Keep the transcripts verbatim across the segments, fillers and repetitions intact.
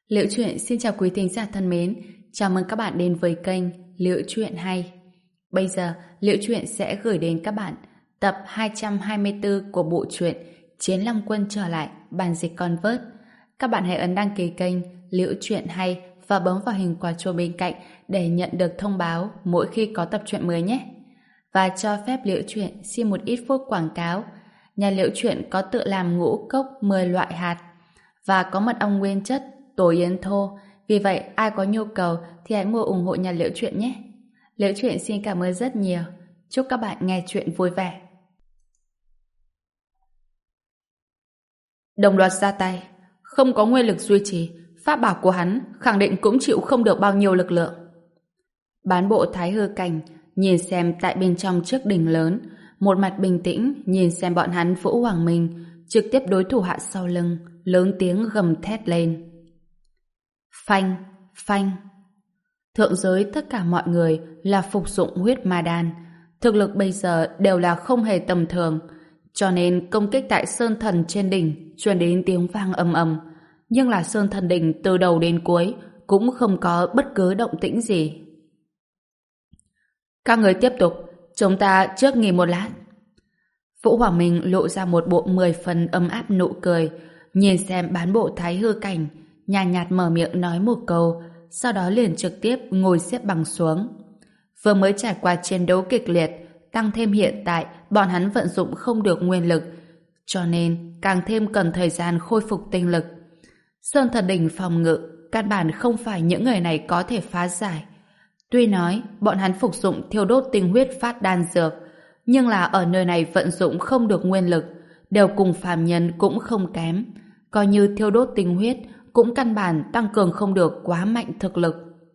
Liễu Chuyện xin chào quý thính giả thân mến, chào mừng các bạn đến với kênh Liễu Chuyện Hay. Bây giờ, Liễu Chuyện sẽ gửi đến các bạn tập hai trăm hai mươi tư của bộ truyện Chiến Long Quân trở lại, bản dịch Convert. Các bạn hãy ấn đăng ký kênh Liễu Chuyện Hay và bấm vào hình quả chuông bên cạnh để nhận được thông báo mỗi khi có tập truyện mới nhé. Và cho phép Liễu Chuyện xin một ít phút quảng cáo. Nhà Liễu Chuyện có tự làm ngũ cốc mười loại hạt và có mật ong nguyên chất tổ yến thô. Vì vậy, ai có nhu cầu thì hãy mua ủng hộ nhà Liễu Chuyện nhé. Liễu Chuyện xin cảm ơn rất nhiều. Chúc các bạn nghe chuyện vui vẻ. Đồng loạt ra tay, không có nguyên lực duy trì, pháp bảo của hắn khẳng định cũng chịu không được bao nhiêu lực lượng. Bán bộ Thái Hư Cảnh nhìn xem tại bên trong chiếc đình lớn, một mặt bình tĩnh nhìn xem bọn hắn Vũ Hoàng Minh trực tiếp đối thủ hạ sau lưng, lớn tiếng gầm thét lên. Phanh, phanh. Thượng giới tất cả mọi người là phục dụng huyết ma đan, thực lực bây giờ đều là không hề tầm thường, cho nên công kích tại Sơn Thần trên đỉnh truyền đến tiếng vang ầm ầm, nhưng là Sơn Thần đỉnh từ đầu đến cuối cũng không có bất cứ động tĩnh gì. Các người tiếp tục, chúng ta trước nghỉ một lát. Vũ Hoàng Minh lộ ra một bộ mười phần ấm áp nụ cười, nhìn xem bán bộ Thái Hư Cảnh, nhàn nhạt, nhạt mở miệng nói một câu, sau đó liền trực tiếp ngồi xếp bằng xuống. Vừa mới trải qua chiến đấu kịch liệt, tăng thêm hiện tại bọn hắn vận dụng không được nguyên lực, cho nên càng thêm cần thời gian khôi phục tinh lực. Sơn Thần đỉnh phòng ngự, căn bản không phải những người này có thể phá giải. Tuy nói bọn hắn phục dụng thiêu đốt tinh huyết phát đan dược, nhưng là ở nơi này vận dụng không được nguyên lực, đều cùng phàm nhân cũng không kém. Coi như thiêu đốt tinh huyết cũng căn bản tăng cường không được quá mạnh thực lực.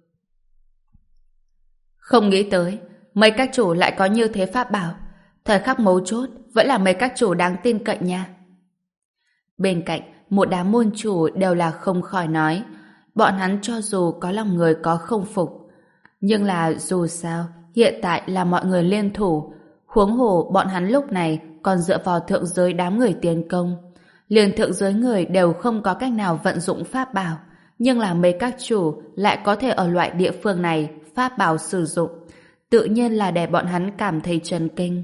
Không nghĩ tới, mấy các chủ lại có như thế pháp bảo. Thời khắc mấu chốt vẫn là mấy các chủ đáng tin cậy nha. Bên cạnh, một đám môn chủ đều là không khỏi nói, bọn hắn cho dù có lòng người có không phục, nhưng là dù sao, hiện tại là mọi người liên thủ, huống hồ bọn hắn lúc này còn dựa vào thượng giới đám người tiến công. Liền thượng giới người đều không có cách nào vận dụng pháp bảo, nhưng là mấy các chủ lại có thể ở loại địa phương này pháp bảo sử dụng, tự nhiên là để bọn hắn cảm thấy chấn kinh.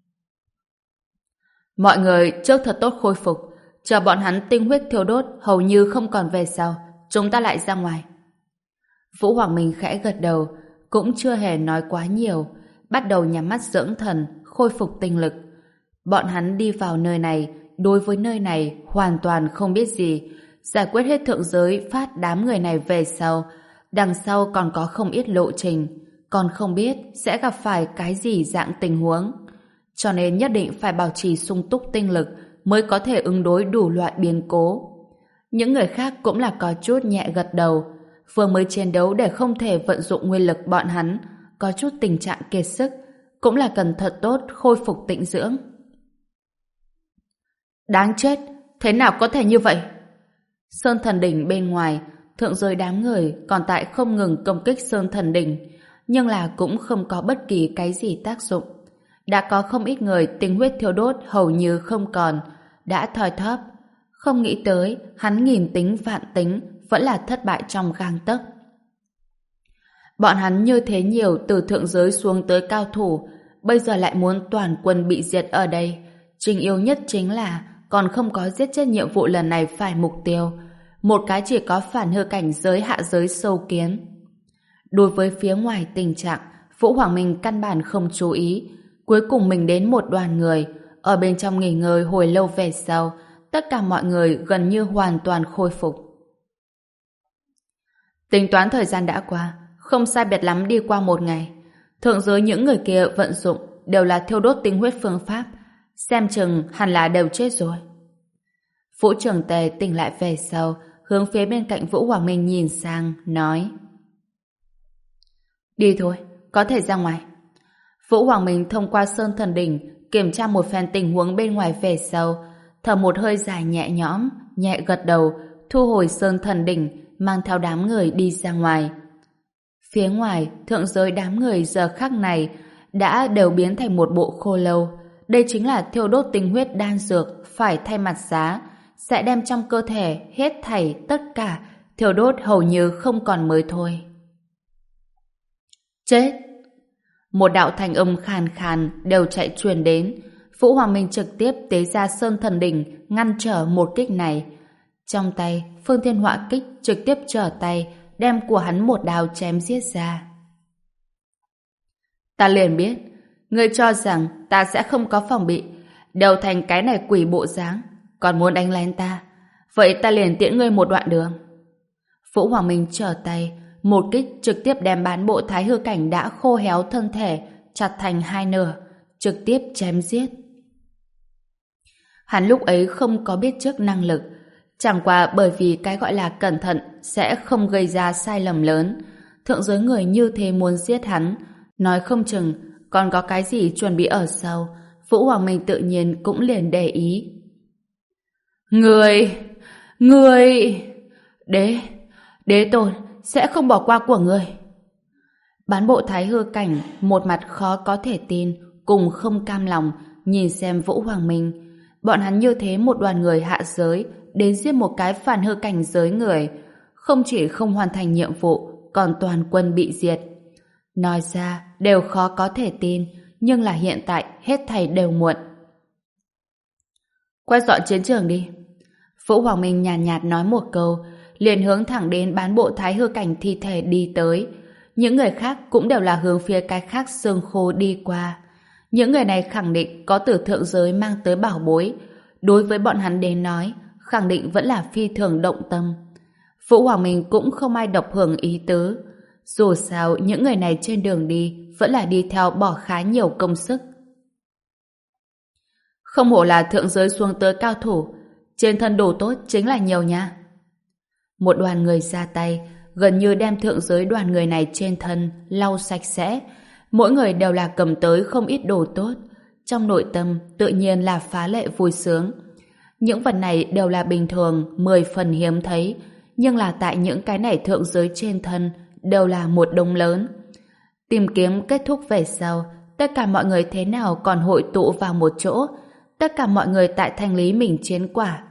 Mọi người trước thật tốt khôi phục, chờ bọn hắn tinh huyết thiêu đốt hầu như không còn về sau, chúng ta lại ra ngoài. Vũ Hoàng Minh khẽ gật đầu, cũng chưa hề nói quá nhiều, bắt đầu nhắm mắt dưỡng thần, khôi phục tinh lực. Bọn hắn đi vào nơi này, đối với nơi này hoàn toàn không biết gì, giải quyết hết thượng giới phát đám người này về sau, đằng sau còn có không ít lộ trình, còn không biết sẽ gặp phải cái gì dạng tình huống. Cho nên nhất định phải bảo trì sung túc tinh lực mới có thể ứng đối đủ loại biến cố. Những người khác cũng là có chút nhẹ gật đầu, vừa mới chiến đấu để không thể vận dụng nguyên lực bọn hắn, có chút tình trạng kiệt sức, cũng là cần thật tốt khôi phục tĩnh dưỡng. Đáng chết, thế nào có thể như vậy? Sơn Thần đỉnh bên ngoài, thượng giới đám người còn tại không ngừng công kích Sơn Thần đỉnh, nhưng là cũng không có bất kỳ cái gì tác dụng. Đã có không ít người tinh huyết thiêu đốt hầu như không còn, đã thoi thóp. Không nghĩ tới, hắn nghìn tính vạn tính vẫn là thất bại trong gang tấc. Bọn hắn như thế nhiều từ thượng giới xuống tới cao thủ, bây giờ lại muốn toàn quân bị diệt ở đây. Chính yếu nhất chính là còn không có giết chết nhiệm vụ lần này phải mục tiêu. Một cái chỉ có phản hư cảnh giới hạ giới sâu kiến. Đối với phía ngoài tình trạng, Vũ Hoàng Minh căn bản không chú ý. Cuối cùng mình đến một đoàn người, ở bên trong nghỉ ngơi hồi lâu về sau, tất cả mọi người gần như hoàn toàn khôi phục. Tính toán thời gian đã qua, không sai biệt lắm đi qua một ngày. Thượng giới những người kia vận dụng đều là thiêu đốt tinh huyết phương pháp, xem chừng hẳn là đều chết rồi. Vũ Trường Tề tỉnh lại về sau, hướng phía bên cạnh Vũ Hoàng Minh nhìn sang, nói: Đi thôi, có thể ra ngoài. Vũ Hoàng Minh thông qua Sơn Thần đỉnh kiểm tra một phen tình huống bên ngoài về sau, thở một hơi dài nhẹ nhõm, nhẹ gật đầu, thu hồi Sơn Thần đỉnh, mang theo đám người đi ra ngoài. Phía ngoài, thượng giới đám người giờ khắc này đã đều biến thành một bộ khô lâu. Đây chính là thiêu đốt tinh huyết đan dược phải thay mặt giá, sẽ đem trong cơ thể hết thảy tất cả thiêu đốt hầu như không còn mới thôi. Chết! Một đạo thanh âm khàn khàn đều chạy truyền đến. Vũ Hoàng Minh trực tiếp tế ra Sơn Thần Đỉnh ngăn trở một kích này. Trong tay, Phương Thiên Họa Kích trực tiếp trở tay, đem của hắn một đao chém giết ra. Ta liền biết, ngươi cho rằng ta sẽ không có phòng bị, đều thành cái này quỷ bộ dáng, còn muốn đánh lén ta. Vậy ta liền tiễn ngươi một đoạn đường. Vũ Hoàng Minh trở tay, một kích trực tiếp đem bán bộ thái hư cảnh đã khô héo thân thể chặt thành hai nửa, trực tiếp chém giết. Hắn lúc ấy không có biết trước năng lực, chẳng qua bởi vì cái gọi là cẩn thận sẽ không gây ra sai lầm lớn. Thượng giới người như thế muốn giết hắn, nói không chừng còn có cái gì chuẩn bị ở sau. Vũ Hoàng Minh tự nhiên cũng liền để ý. Người, người, đế, đế tôn sẽ không bỏ qua của người. Bán bộ thái hư cảnh một mặt khó có thể tin, cùng không cam lòng nhìn xem Vũ Hoàng Minh. Bọn hắn như thế một đoàn người hạ giới đến giết một cái phản hư cảnh giới người, không chỉ không hoàn thành nhiệm vụ, còn toàn quân bị diệt. Nói ra đều khó có thể tin, nhưng là hiện tại hết thảy đều muộn. Quay dọn chiến trường đi. Vũ Hoàng Minh nhàn nhạt, nhạt nói một câu, liền hướng thẳng đến bán bộ thái hư cảnh thi thể đi tới. Những người khác cũng đều là hướng phía cái khác xương khô đi qua. Những người này khẳng định có từ thượng giới mang tới bảo bối. Đối với bọn hắn đến nói, khẳng định vẫn là phi thường động tâm. Vũ Hoàng Minh cũng không ai độc hưởng ý tứ. Dù sao, những người này trên đường đi vẫn là đi theo bỏ khá nhiều công sức. Không hổ là thượng giới xuống tới cao thủ, trên thân đồ tốt chính là nhiều nha. Một đoàn người ra tay, gần như đem thượng giới đoàn người này trên thân lau sạch sẽ. Mỗi người đều là cầm tới không ít đồ tốt. Trong nội tâm tự nhiên là phá lệ vui sướng. Những vật này đều là bình thường, mười phần hiếm thấy, nhưng là tại những cái này thượng giới trên thân đều là một đống lớn. Tìm kiếm kết thúc về sau, tất cả mọi người thế nào còn hội tụ vào một chỗ, tất cả mọi người tại thanh lý mình chiến quả.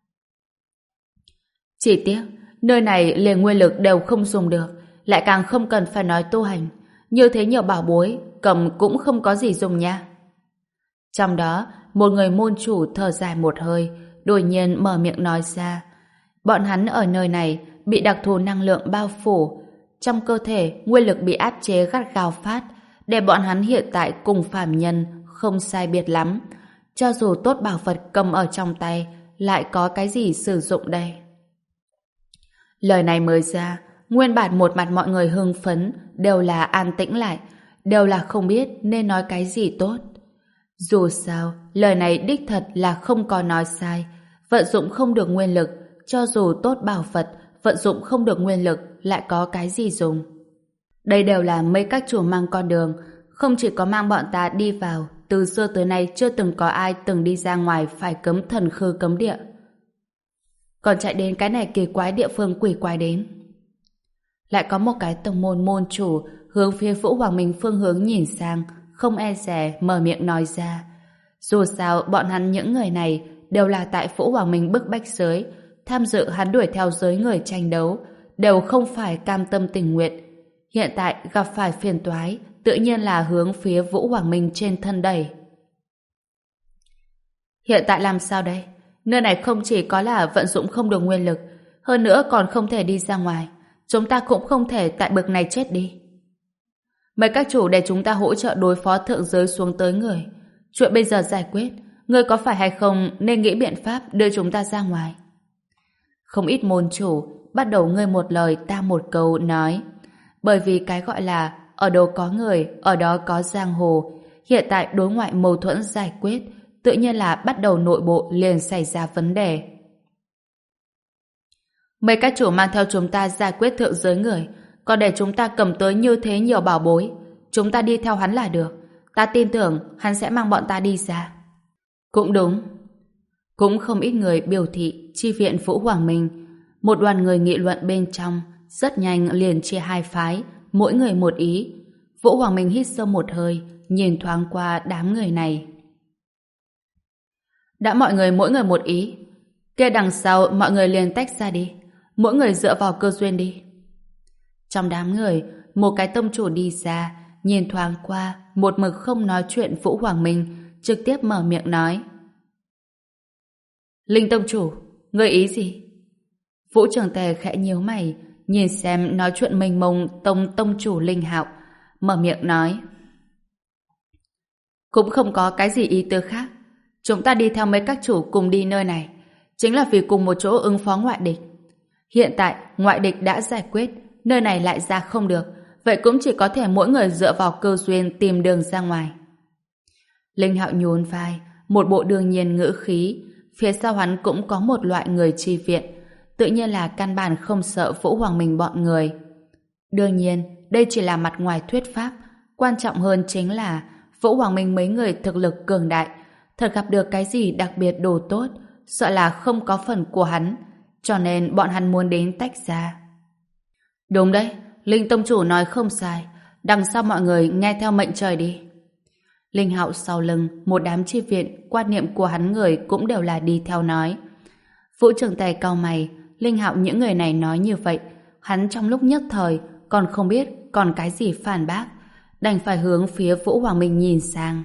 Chỉ tiếc, nơi này liền nguyên lực đều không dùng được, lại càng không cần phải nói tu hành. Như thế nhiều bảo bối, cầm cũng không có gì dùng nha. Trong đó, một người môn chủ thở dài một hơi, đột nhiên mở miệng nói ra. Bọn hắn ở nơi này bị đặc thù năng lượng bao phủ, trong cơ thể nguyên lực bị áp chế gắt gao phát, để bọn hắn hiện tại cùng phàm nhân không sai biệt lắm. Cho dù tốt bảo vật cầm ở trong tay, lại có cái gì sử dụng đây? Lời này mới ra, nguyên bản một mặt mọi người hưng phấn, đều là an tĩnh lại, đều là không biết nên nói cái gì tốt. Dù sao, lời này đích thật là không có nói sai. Vận dụng không được nguyên lực, cho dù tốt bảo vật, vận dụng không được nguyên lực, lại có cái gì dùng. Đây đều là mấy các chủ mang con đường, không chỉ có mang bọn ta đi vào, từ xưa tới nay chưa từng có ai từng đi ra ngoài phải cấm thần khư cấm địa. Còn chạy đến cái này kỳ quái địa phương quỷ quái đến. Lại có một cái tông môn môn chủ hướng phía Vũ Hoàng Minh phương hướng nhìn sang, không e dè mở miệng nói ra. Dù sao bọn hắn những người này đều là tại Vũ Hoàng Minh bức bách giới, tham dự hắn đuổi theo giới người tranh đấu, đều không phải cam tâm tình nguyện. Hiện tại gặp phải phiền toái, tự nhiên là hướng phía Vũ Hoàng Minh trên thân đẩy. Hiện tại làm sao đây? Nơi này không chỉ có là vận dụng không được nguyên lực, hơn nữa còn không thể đi ra ngoài. Chúng ta cũng không thể tại bực này chết đi. Mời các chủ để chúng ta hỗ trợ đối phó thượng giới xuống tới người. Chuyện bây giờ giải quyết, ngươi có phải hay không nên nghĩ biện pháp đưa chúng ta ra ngoài? Không ít môn chủ bắt đầu ngươi một lời ta một câu nói. Bởi vì cái gọi là ở đâu có người, ở đó có giang hồ. Hiện tại đối ngoại mâu thuẫn giải quyết, tự nhiên là bắt đầu nội bộ liền xảy ra vấn đề. Mấy các chủ mang theo chúng ta giải quyết thượng giới người, còn để chúng ta cầm tới như thế nhiều bảo bối. Chúng ta đi theo hắn là được. Ta tin tưởng hắn sẽ mang bọn ta đi ra. Cũng đúng. Cũng không ít người biểu thị chi viện Vũ Hoàng Minh. Một đoàn người nghị luận bên trong, rất nhanh liền chia hai phái, mỗi người một ý. Vũ Hoàng Minh hít sâu một hơi, nhìn thoáng qua đám người này. Đã mọi người mỗi người một ý, kia đằng sau mọi người liền tách ra đi. mỗi người dựa vào cơ duyên đi. Trong đám người, một cái tông chủ đi ra, nhìn thoáng qua, một mực không nói chuyện Vũ Hoàng Minh, trực tiếp mở miệng nói. Linh tông chủ, ngươi ý gì? Vũ Trường Tề khẽ nhíu mày, nhìn xem nói chuyện mênh mông tông tông chủ Linh Hạo, mở miệng nói. Cũng không có cái gì ý tứ khác. Chúng ta đi theo mấy các chủ cùng đi nơi này, chính là vì cùng một chỗ ứng phó ngoại địch. Hiện tại, ngoại địch đã giải quyết, nơi này lại ra không được, vậy cũng chỉ có thể mỗi người dựa vào cơ duyên tìm đường ra ngoài. Linh Hạo nhún vai, một bộ đương nhiên ngữ khí, phía sau hắn cũng có một loại người chi viện, tự nhiên là căn bản không sợ Vũ Hoàng Minh bọn người. Đương nhiên, đây chỉ là mặt ngoài thuyết pháp, quan trọng hơn chính là Vũ Hoàng Minh mấy người thực lực cường đại, thật gặp được cái gì đặc biệt đồ tốt, sợ là không có phần của hắn, cho nên bọn hắn muốn đến tách ra. Đúng đấy, Linh tông chủ nói không sai, đằng sau mọi người nghe theo mệnh trời đi. Linh Hạo sau lưng, một đám chi viện, quan niệm của hắn người cũng đều là đi theo nói. Vũ Trường Tề cau mày, Linh Hạo những người này nói như vậy, hắn trong lúc nhất thời còn không biết còn cái gì phản bác, đành phải hướng phía Vũ Hoàng Minh nhìn sang.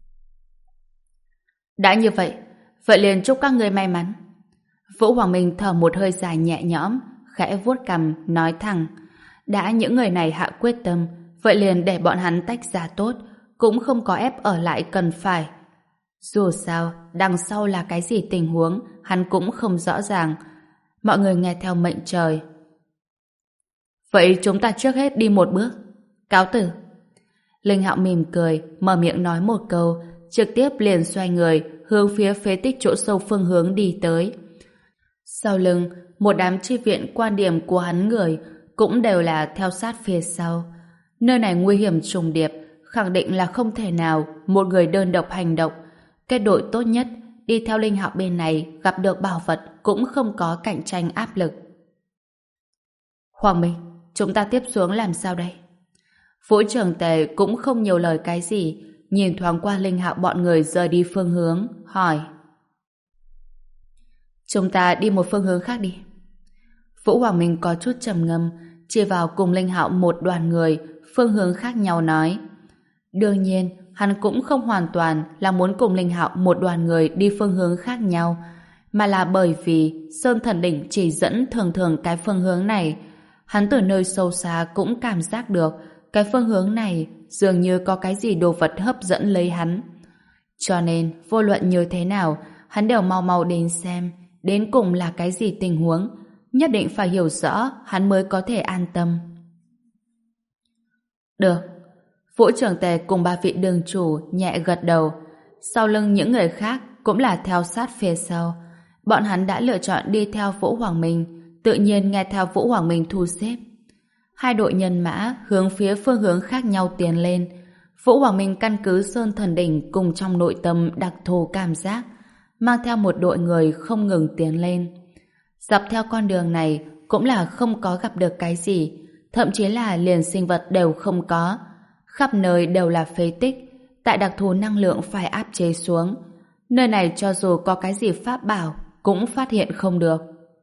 Đã như vậy, vậy liền chúc các người may mắn. Vũ Hoàng Minh thở một hơi dài nhẹ nhõm, khẽ vuốt cằm, nói thẳng. Đã những người này hạ quyết tâm, vậy liền để bọn hắn tách ra tốt, cũng không có ép ở lại cần phải. Dù sao, đằng sau là cái gì tình huống, hắn cũng không rõ ràng. Mọi người nghe theo mệnh trời. Vậy chúng ta trước hết đi một bước. Cáo tử. Linh Hạo mỉm cười, mở miệng nói một câu, trực tiếp liền xoay người, hướng phía phế tích chỗ sâu phương hướng đi tới. Sau lưng, một đám chi viện quan điểm của hắn người cũng đều là theo sát phía sau. Nơi này nguy hiểm trùng điệp, khẳng định là không thể nào một người đơn độc hành động. Kết đội tốt nhất, đi theo Linh Hạo bên này gặp được bảo vật cũng không có cạnh tranh áp lực. Hoàng Minh, chúng ta tiếp xuống làm sao đây? Vũ Trường Tề cũng không nhiều lời cái gì, nhìn thoáng qua Linh Hạo bọn người rời đi phương hướng, hỏi. Chúng ta đi một phương hướng khác đi. Vũ Hoàng Minh có chút trầm ngâm, chia vào cùng Linh Hạo một đoàn người, phương hướng khác nhau nói. Đương nhiên, hắn cũng không hoàn toàn là muốn cùng Linh Hạo một đoàn người đi phương hướng khác nhau, mà là bởi vì Sơn Thần Đỉnh chỉ dẫn thường thường cái phương hướng này. Hắn từ nơi sâu xa cũng cảm giác được cái phương hướng này dường như có cái gì đồ vật hấp dẫn lấy hắn. Cho nên, vô luận như thế nào, hắn đều mau mau đến xem đến cùng là cái gì tình huống, nhất định phải hiểu rõ hắn mới có thể an tâm. Được. Vũ Trường Tề cùng ba vị đường chủ nhẹ gật đầu, sau lưng những người khác cũng là theo sát phía sau. Bọn hắn đã lựa chọn đi theo Vũ Hoàng Minh, tự nhiên nghe theo Vũ Hoàng Minh thu xếp. Hai đội nhân mã hướng phía phương hướng khác nhau tiến lên. Vũ Hoàng Minh căn cứ Sơn Thần Đỉnh cùng trong nội tâm đặc thù cảm giác, mang theo một đội người không ngừng tiến lên. Dọc theo con đường này cũng là không có gặp được cái gì, thậm chí là liền sinh vật đều không có. Khắp nơi đều là phế tích, tại đặc thù năng lượng phải áp chế xuống. Nơi này cho dù có cái gì pháp bảo cũng phát hiện không được.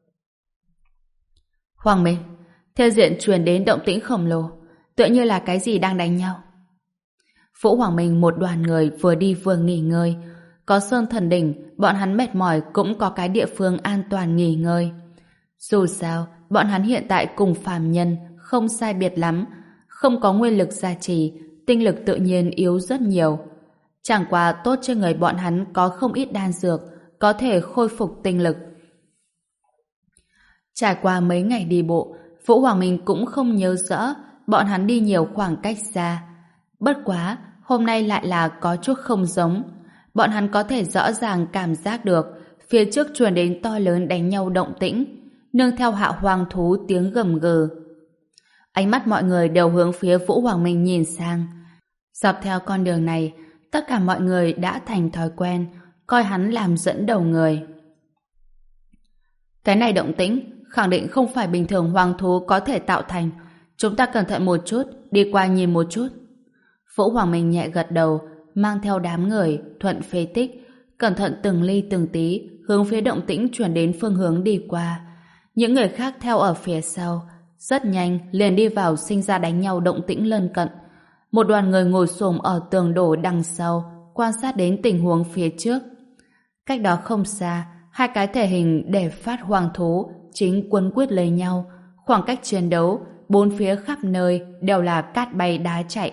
Hoàng Minh, theo diện truyền đến động tĩnh khổng lồ, tựa như là cái gì đang đánh nhau. Vũ Hoàng Minh một đoàn người vừa đi vừa nghỉ ngơi. Có Sơn Thần Đỉnh, bọn hắn mệt mỏi cũng có cái địa phương an toàn nghỉ ngơi. Dù sao, bọn hắn hiện tại cùng phàm nhân không sai biệt lắm, không có nguyên lực gia trì, tinh lực tự nhiên yếu rất nhiều. Chẳng qua tốt cho người bọn hắn có không ít đan dược, có thể khôi phục tinh lực. Trải qua mấy ngày đi bộ, Vũ Hoàng Minh cũng không nhớ rõ bọn hắn đi nhiều khoảng cách xa. Bất quá, hôm nay lại là có chút không giống. Bọn hắn có thể rõ ràng cảm giác được phía trước truyền đến to lớn đánh nhau động tĩnh, nương theo hạo hoàng thú tiếng gầm gừ. Ánh mắt mọi người đều hướng phía Vũ Hoàng Minh nhìn sang. Dọc theo con đường này, tất cả mọi người đã thành thói quen, coi hắn làm dẫn đầu người. Cái này động tĩnh, khẳng định không phải bình thường hoàng thú có thể tạo thành. Chúng ta cẩn thận một chút, đi qua nhìn một chút. Vũ Hoàng Minh nhẹ gật đầu, mang theo đám người, thuận phế tích, cẩn thận từng ly từng tí, hướng phía động tĩnh chuyển đến phương hướng đi qua. Những người khác theo ở phía sau, rất nhanh liền đi vào sinh ra đánh nhau động tĩnh lân cận. Một đoàn người ngồi xổm ở tường đổ đằng sau, quan sát đến tình huống phía trước. Cách đó không xa, hai cái thể hình để phát hoàng thú chính quấn quýt lấy nhau. Khoảng cách chiến đấu, bốn phía khắp nơi đều là cát bay đá chạy.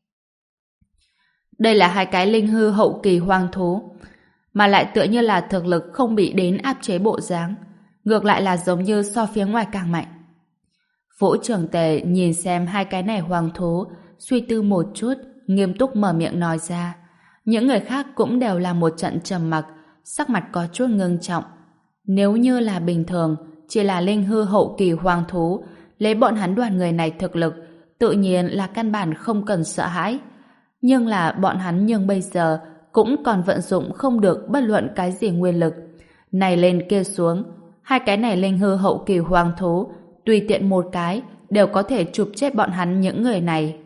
Đây là hai cái linh hư hậu kỳ hoàng thú, mà lại tựa như là thực lực không bị đến áp chế bộ dáng, ngược lại là giống như so phía ngoài càng mạnh. Vũ Trường Tề nhìn xem hai cái này hoàng thú, suy tư một chút, nghiêm túc mở miệng nói ra. Những người khác cũng đều là một trận trầm mặc, sắc mặt có chút ngưng trọng. Nếu như là bình thường, chỉ là linh hư hậu kỳ hoàng thú, lấy bọn hắn đoàn người này thực lực, tự nhiên là căn bản không cần sợ hãi. Nhưng là bọn hắn nhưng bây giờ cũng còn vận dụng không được bất luận cái gì nguyên lực. Này lên kia xuống, hai cái này linh hư hậu kỳ hoàng thú, tùy tiện một cái đều có thể chụp chết bọn hắn những người này.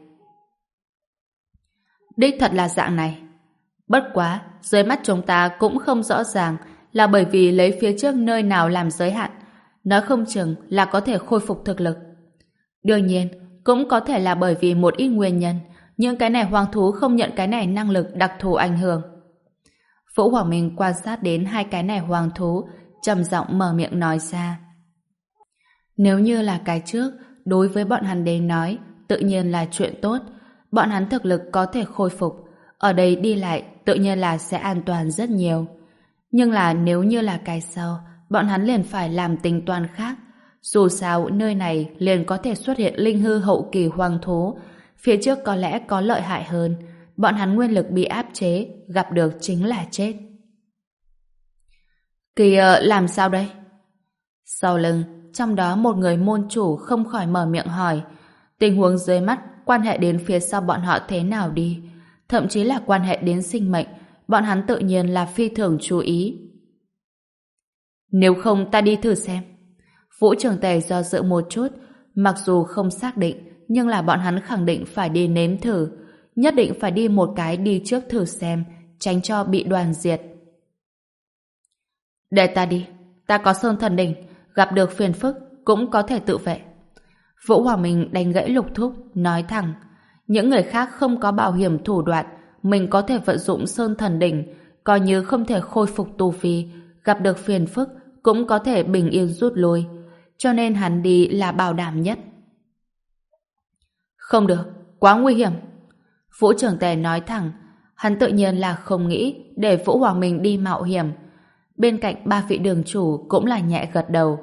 Đích thật là dạng này. Bất quá, dưới mắt chúng ta cũng không rõ ràng là bởi vì lấy phía trước nơi nào làm giới hạn, nói không chừng là có thể khôi phục thực lực. Đương nhiên, cũng có thể là bởi vì một ít nguyên nhân, những cái này hoàng thú không nhận cái này năng lực đặc thù ảnh hưởng. Vũ Hoàng Minh quan sát đến hai cái này hoàng thú, trầm giọng mở miệng nói ra. Nếu như là cái trước, đối với bọn hắn đến nói, tự nhiên là chuyện tốt. Bọn hắn thực lực có thể khôi phục, ở đây đi lại tự nhiên là sẽ an toàn rất nhiều. Nhưng là nếu như là cái sau, bọn hắn liền phải làm tính toán khác. Dù sao nơi này liền có thể xuất hiện linh hư hậu kỳ hoàng thú, phía trước có lẽ có lợi hại hơn. Bọn hắn nguyên lực bị áp chế, gặp được chính là chết. Kìa, làm sao đây? Sau lưng, trong đó một người môn chủ không khỏi mở miệng hỏi. Tình huống dưới mắt quan hệ đến phía sau bọn họ thế nào đi, thậm chí là quan hệ đến sinh mệnh, bọn hắn tự nhiên là phi thường chú ý. Nếu không ta đi thử xem. Vũ Trường Tề do dự một chút, mặc dù không xác định, nhưng là bọn hắn khẳng định phải đi nếm thử, nhất định phải đi một cái đi trước thử xem, tránh cho bị đoàn diệt. Để ta đi, ta có Sơn Thần Đỉnh, gặp được phiền phức cũng có thể tự vệ. Vũ Hoàng Minh đánh gãy Lục Thúc, nói thẳng, những người khác không có bảo hiểm thủ đoạn, mình có thể vận dụng Sơn Thần Đỉnh, coi như không thể khôi phục tu vi, gặp được phiền phức cũng có thể bình yên rút lui, cho nên hắn đi là bảo đảm nhất. Không được, quá nguy hiểm. Vũ Trường Tề nói thẳng, hắn tự nhiên là không nghĩ để Vũ Hoàng Minh đi mạo hiểm. Bên cạnh ba vị đường chủ cũng là nhẹ gật đầu.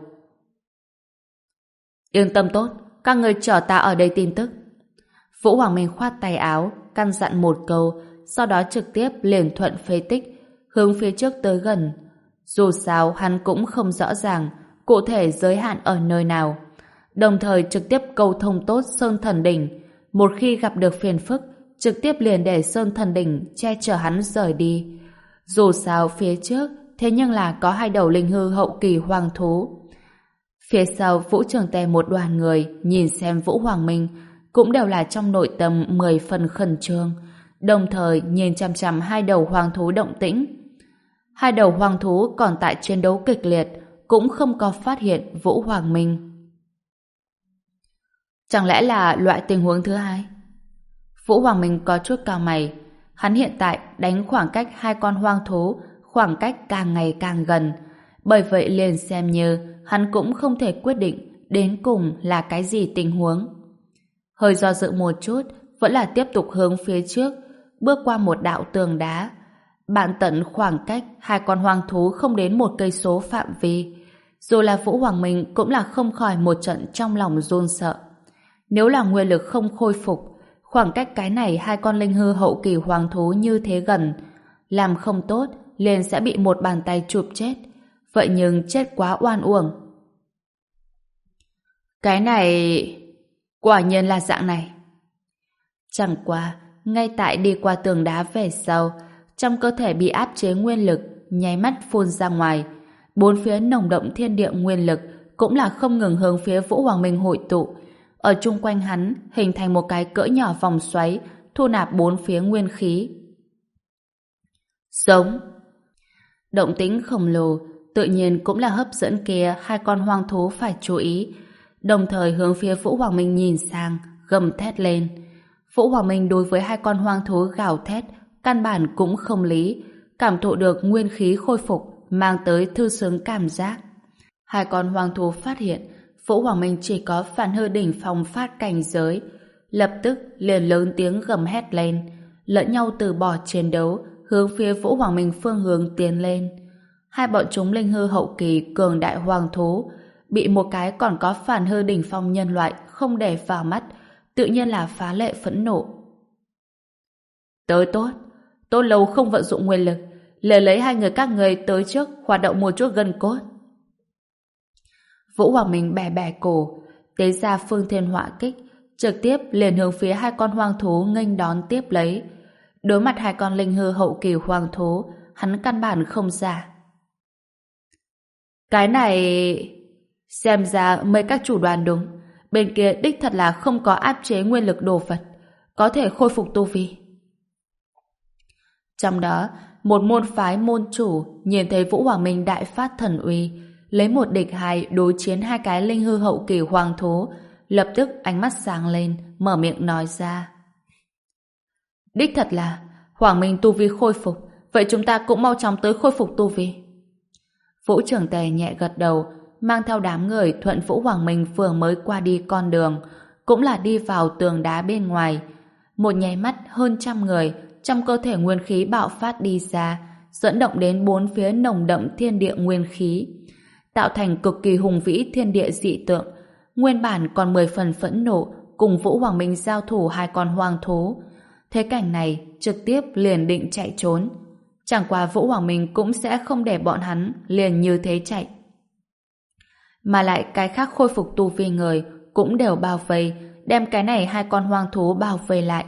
Yên tâm tốt, các người chờ ta ở đây tin tức. Vũ Hoàng Minh khoát tay áo, căn dặn một câu, sau đó trực tiếp liền thuận phế tích, hướng phía trước tới gần. Dù sao hắn cũng không rõ ràng cụ thể giới hạn ở nơi nào, đồng thời trực tiếp câu thông tốt Sơn Thần Đỉnh. Một khi gặp được phiền phức, trực tiếp liền để Sơn Thần Đỉnh che chở hắn rời đi. Dù sao phía trước thế nhưng là có hai đầu linh hư hậu kỳ hoàng thú. Phía sau Vũ Trường Tề một đoàn người nhìn xem Vũ Hoàng Minh cũng đều là trong nội tâm mười phần khẩn trương, đồng thời nhìn chằm chằm hai đầu hoàng thú động tĩnh. Hai đầu hoàng thú còn tại chiến đấu kịch liệt, cũng không có phát hiện Vũ Hoàng Minh. Chẳng lẽ là loại tình huống thứ hai? Vũ Hoàng Minh có chút cau mày. Hắn hiện tại đánh khoảng cách hai con hoang thú, khoảng cách càng ngày càng gần. Bởi vậy liền xem như hắn cũng không thể quyết định đến cùng là cái gì tình huống. Hơi do dự một chút, vẫn là tiếp tục hướng phía trước, bước qua một đạo tường đá. Bạn tận khoảng cách hai con hoang thú không đến một cây số phạm vi. Dù là Vũ Hoàng Minh cũng là không khỏi một trận trong lòng run sợ. Nếu là nguyên lực không khôi phục, khoảng cách cái này hai con linh hư hậu kỳ hoàng thú như thế gần, làm không tốt liền sẽ bị một bàn tay chụp chết. Vậy nhưng chết quá oan uổng. Cái này... quả nhiên là dạng này. Chẳng qua, ngay tại đi qua tường đá về sau, trong cơ thể bị áp chế nguyên lực, nháy mắt phun ra ngoài. Bốn phía nồng động thiên địa nguyên lực cũng là không ngừng hướng phía Vũ Hoàng Minh hội tụ. Ở chung quanh hắn hình thành một cái cỡ nhỏ vòng xoáy, thu nạp bốn phía nguyên khí. Sống! Động tĩnh khổng lồ tự nhiên cũng là hấp dẫn kia hai con hoang thú phải chú ý, đồng thời hướng phía Vũ Hoàng Minh nhìn sang, gầm thét lên. Vũ Hoàng Minh đối với hai con hoang thú gào thét, căn bản cũng không lý, cảm thụ được nguyên khí khôi phục, mang tới thư sướng cảm giác. Hai con hoang thú phát hiện Vũ Hoàng Minh chỉ có phản hư đỉnh phong phát cảnh giới, lập tức liền lớn tiếng gầm hét lên, lẫn nhau từ bỏ chiến đấu, hướng phía Vũ Hoàng Minh phương hướng tiến lên. Hai bọn chúng linh hư hậu kỳ cường đại hoàng thú, bị một cái còn có phản hư đỉnh phong nhân loại không để vào mắt, tự nhiên là phá lệ phẫn nộ. Tới tốt, tôi lâu không vận dụng nguyên lực, lời lấy hai người các người tới trước hoạt động một chút gân cốt. Vũ Hoàng Minh bẻ bẻ cổ, tế ra phương thiên họa kích, trực tiếp liền hướng phía hai con hoang thú nghênh đón tiếp lấy. Đối mặt hai con linh hư hậu kỳ hoang thú, hắn căn bản không giả. Cái này... Xem ra mấy các chủ đoàn đúng, bên kia đích thật là không có áp chế nguyên lực đồ vật, có thể khôi phục tu vi. Trong đó, một môn phái môn chủ nhìn thấy Vũ Hoàng Minh đại phát thần uy, lấy một địch hai đối chiến hai cái linh hư hậu kỳ hoàng thú, lập tức ánh mắt sáng lên, mở miệng nói ra. Đích thật là, Hoàng Minh tu vi khôi phục, vậy chúng ta cũng mau chóng tới khôi phục tu vi. Vũ Trưởng Tề nhẹ gật đầu, mang theo đám người thuận Vũ Hoàng Minh vừa mới qua đi con đường, cũng là đi vào tường đá bên ngoài. Một nháy mắt hơn trăm người, trong cơ thể nguyên khí bạo phát đi ra, dẫn động đến bốn phía nồng đậm thiên địa nguyên khí, tạo thành cực kỳ hùng vĩ thiên địa dị tượng. Nguyên bản còn mười phần phẫn nộ, cùng Vũ Hoàng Minh giao thủ hai con hoang thú. Thế cảnh này, trực tiếp liền định chạy trốn. Chẳng qua Vũ Hoàng Minh cũng sẽ không để bọn hắn liền như thế chạy. Mà lại cái khác khôi phục tu vi người cũng đều bao vây, đem cái này hai con hoang thú bao vây lại.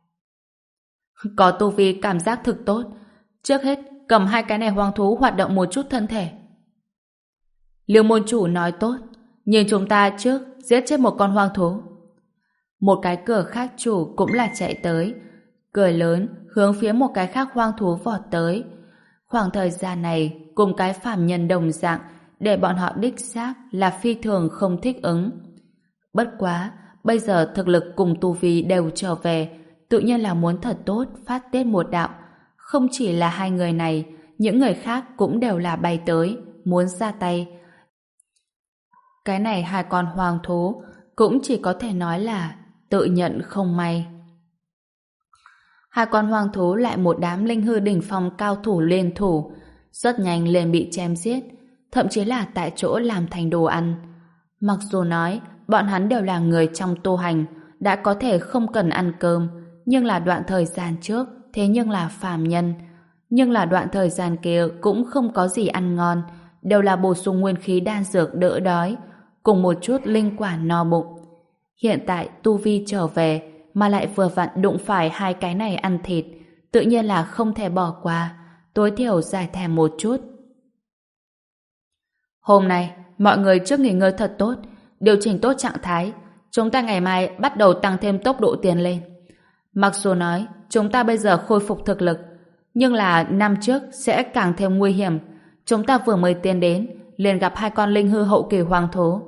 Có tu vi cảm giác thực tốt. Trước hết, cầm hai cái này hoang thú hoạt động một chút thân thể. Liêu môn chủ nói tốt, nhưng chúng ta trước giết chết một con hoang thú. Một cái cửa khác chủ cũng là chạy tới, cười lớn hướng phía một cái khác hoang thú vọt tới. Khoảng thời gian này cùng cái phàm nhân đồng dạng, để bọn họ đích xác là phi thường không thích ứng. Bất quá, bây giờ thực lực cùng tu vi đều trở về, tự nhiên là muốn thật tốt phát tiết một đạo. Không chỉ là hai người này, những người khác cũng đều là bay tới, muốn ra tay. Cái này hai con hoang thú cũng chỉ có thể nói là tự nhận không may. Hai con hoang thú lại một đám linh hư đỉnh phong cao thủ liên thủ, rất nhanh liền bị chém giết, thậm chí là tại chỗ làm thành đồ ăn. Mặc dù nói bọn hắn đều là người trong tu hành, đã có thể không cần ăn cơm, nhưng là đoạn thời gian trước thế nhưng là phàm nhân. Nhưng là đoạn thời gian kia cũng không có gì ăn ngon, đều là bổ sung nguyên khí đan dược đỡ đói, cùng một chút linh quả no bụng. Hiện tại tu vi trở về, mà lại vừa vặn đụng phải hai cái này ăn thịt, tự nhiên là không thể bỏ qua, tối thiểu giải thèm một chút. Hôm nay, mọi người trước nghỉ ngơi thật tốt, điều chỉnh tốt trạng thái, chúng ta ngày mai bắt đầu tăng thêm tốc độ tiến lên. Mặc dù nói, chúng ta bây giờ khôi phục thực lực, nhưng là năm trước sẽ càng thêm nguy hiểm. Chúng ta vừa mới tiến đến, liền gặp hai con linh hư hậu kỳ hoàng thú.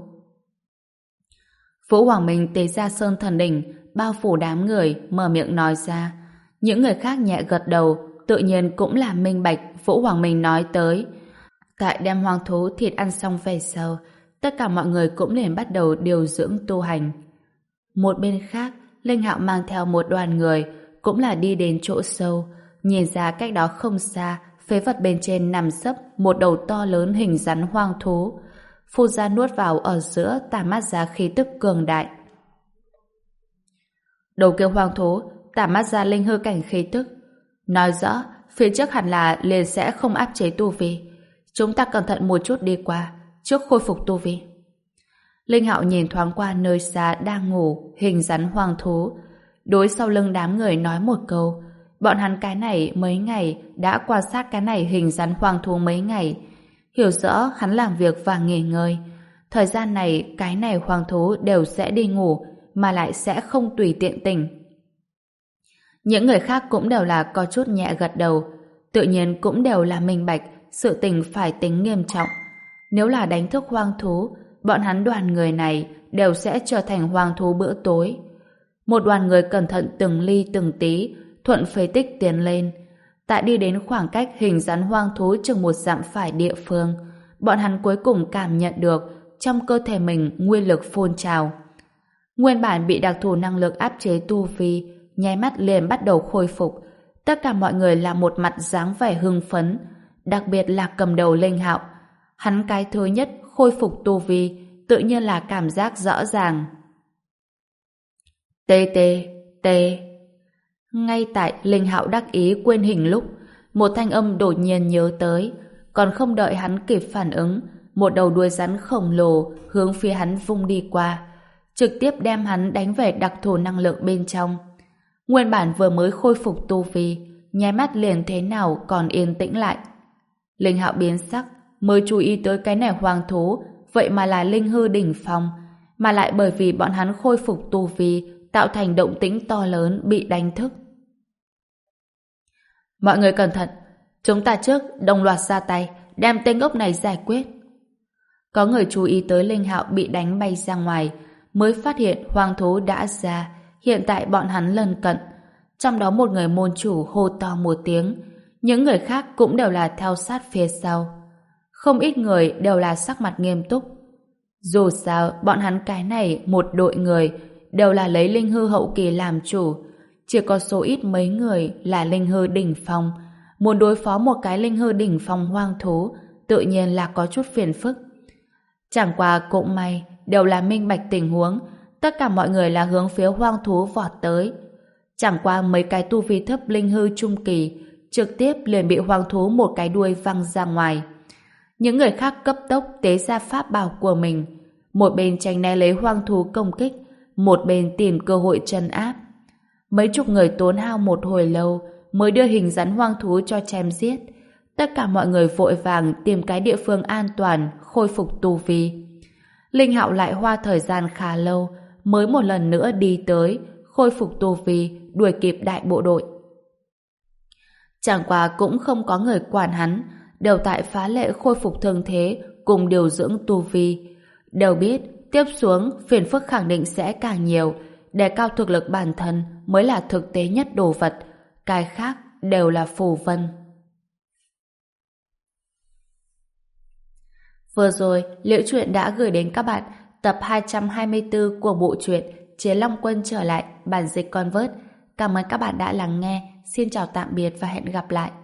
Vũ Hoàng Minh tế ra Sơn Thần Đỉnh, bao phủ đám người, mở miệng nói ra. Những người khác nhẹ gật đầu, tự nhiên cũng là minh bạch Vũ Hoàng Minh nói tới. Tại đem hoang thú thịt ăn xong về sau, tất cả mọi người cũng liền bắt đầu điều dưỡng tu hành. Một bên khác, Linh Hạo mang theo một đoàn người, cũng là đi đến chỗ sâu, nhìn ra cách đó không xa, phế vật bên trên nằm sấp một đầu to lớn hình rắn hoang thú. Phun ra nuốt vào ở giữa tản mát ra khí tức cường đại. Đầu kia hoang thú tản mát ra linh hư cảnh khí tức, nói rõ phía trước hẳn là liền sẽ không áp chế tu vi. Chúng ta cẩn thận một chút đi qua, trước khôi phục tu vi. Linh Hạo nhìn thoáng qua nơi xa đang ngủ hình rắn hoang thú, đối sau lưng đám người nói một câu. Bọn hắn cái này mấy ngày đã quan sát cái này hình rắn hoang thú mấy ngày, hiểu rõ hắn làm việc và nghỉ ngơi. Thời gian này cái này hoang thú đều sẽ đi ngủ, mà lại sẽ không tùy tiện tỉnh. Những người khác cũng đều là có chút nhẹ gật đầu, tự nhiên cũng đều là minh bạch sự tình phải tính nghiêm trọng. Nếu là đánh thức hoang thú, bọn hắn đoàn người này đều sẽ trở thành hoang thú bữa tối. Một đoàn người cẩn thận từng ly từng tí, thuận phế tích tiến lên. Tại đi đến khoảng cách hình rắn hoang thú chừng một dặm phải địa phương, bọn hắn cuối cùng cảm nhận được trong cơ thể mình nguyên lực phun trào. Nguyên bản bị đặc thù năng lực áp chế tu vi, nháy mắt liền bắt đầu khôi phục. Tất cả mọi người là một mặt dáng vẻ hưng phấn, đặc biệt là cầm đầu Linh Hạo. Hắn cái thứ nhất khôi phục tu vi, tự nhiên là cảm giác rõ ràng. Tê tê, tê. Ngay tại Linh Hạo đắc ý quên hình lúc, một thanh âm đột nhiên nhớ tới, còn không đợi hắn kịp phản ứng, một đầu đuôi rắn khổng lồ hướng phía hắn vung đi qua, trực tiếp đem hắn đánh về đặc thù năng lượng bên trong. Nguyên bản vừa mới khôi phục tu vi, nháy mắt liền thế nào còn yên tĩnh lại. Linh Hạo biến sắc, mới chú ý tới cái này hoang thú, vậy mà là linh hư đỉnh phong, mà lại bởi vì bọn hắn khôi phục tu vi, tạo thành động tĩnh to lớn bị đánh thức. Mọi người cẩn thận, chúng ta trước đồng loạt ra tay, đem tên ngốc này giải quyết. Có người chú ý tới Linh Hạo bị đánh bay ra ngoài, mới phát hiện hoang thú đã ra, hiện tại bọn hắn lân cận. Trong đó một người môn chủ hô to một tiếng, những người khác cũng đều là theo sát phía sau. Không ít người đều là sắc mặt nghiêm túc. Dù sao, bọn hắn cái này một đội người đều là lấy linh hư hậu kỳ làm chủ, chỉ có số ít mấy người là linh hư đỉnh phong. Muốn đối phó một cái linh hư đỉnh phong hoang thú, tự nhiên là có chút phiền phức. Chẳng qua cũng may, đều là minh bạch tình huống, tất cả mọi người là hướng phía hoang thú vọt tới. Chẳng qua mấy cái tu vi thấp linh hư trung kỳ, trực tiếp liền bị hoang thú một cái đuôi văng ra ngoài. Những người khác cấp tốc tế ra pháp bảo của mình, một bên tránh né lấy hoang thú công kích, một bên tìm cơ hội trấn áp. Mấy chục người tốn hao một hồi lâu mới đưa hình rắn hoang thú cho chém giết. Tất cả mọi người vội vàng tìm cái địa phương an toàn, khôi phục tu vi. Linh Hạo lại hoa thời gian khá lâu mới một lần nữa đi tới, khôi phục tu vi, đuổi kịp đại bộ đội. Chẳng qua cũng không có người quản hắn, đều tại phá lệ khôi phục thương thế cùng điều dưỡng tu vi. Đều biết tiếp xuống phiền phức khẳng định sẽ càng nhiều, đề cao thực lực bản thân mới là thực tế nhất đồ vật, cái khác đều là phù vân. Vừa rồi, Liễu Chuyện đã gửi đến các bạn tập hai trăm hai mươi tư của bộ truyện Chiến Long Quân trở lại, bản dịch Convert. Cảm ơn các bạn đã lắng nghe. Xin chào tạm biệt và hẹn gặp lại.